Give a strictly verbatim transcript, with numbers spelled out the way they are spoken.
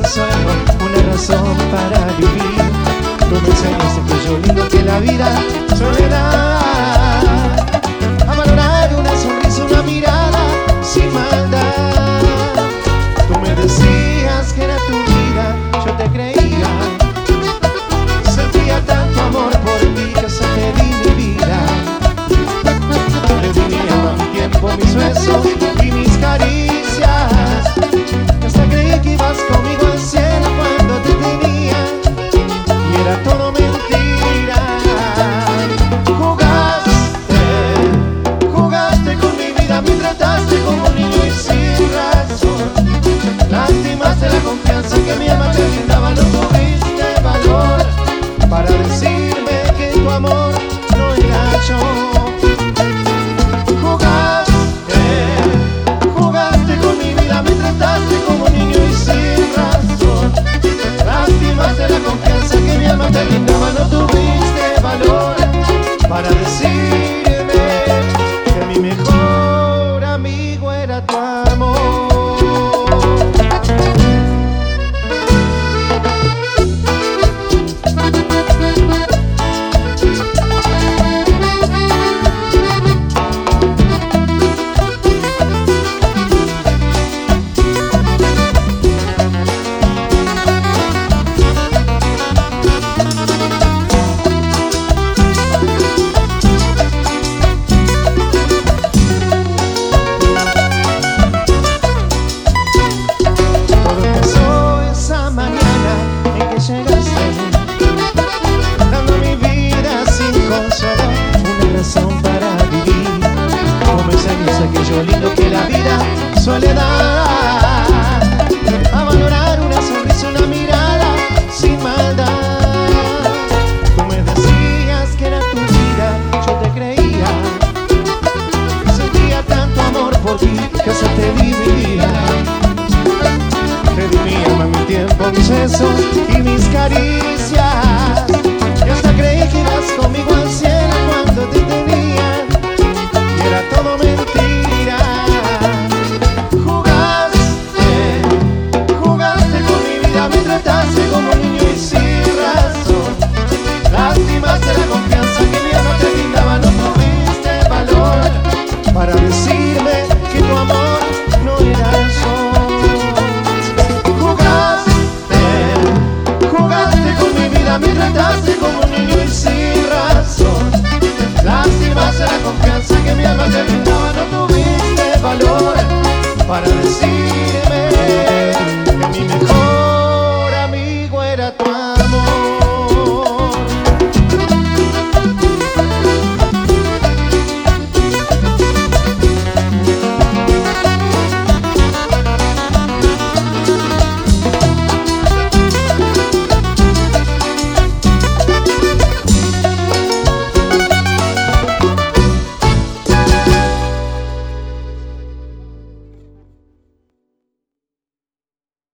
consuelo, una razón para vivir. Tú me enseñaste que yo lindo, que la vida suele dar, a valorar una sonrisa, una mirada sin maldad. Tú me decías que era tu vida, yo te creía. Sentía tanto amor por ti que se te di mi vida. Le di mi alma, mi tiempo, mis besos y mis caricias. Hasta creí que ibas conmigo al cielo cuando te tenía, y era todo mentira. Jugaste, jugaste con mi vida, me trataste como un niño y sin razón. Lastimaste la confianza que mi alma te brindaba, no tuviste valor para decirme que tu amor no era yo. Jugaste, jugaste con mi vida, me trataste como un niño y sin razón. Lastimaste la confianza que mi alma te brindaba, no tuviste valor para decirme que mi mejor amigo era tu amor. Lindo que la vida suele dar, a valorar una sonrisa, una mirada sin maldad. Tú me decías que era tu vida, yo te creía. Sentía tanto amor por ti que hasta te di mi vida. Te di mi alma, mi tiempo, mis besos y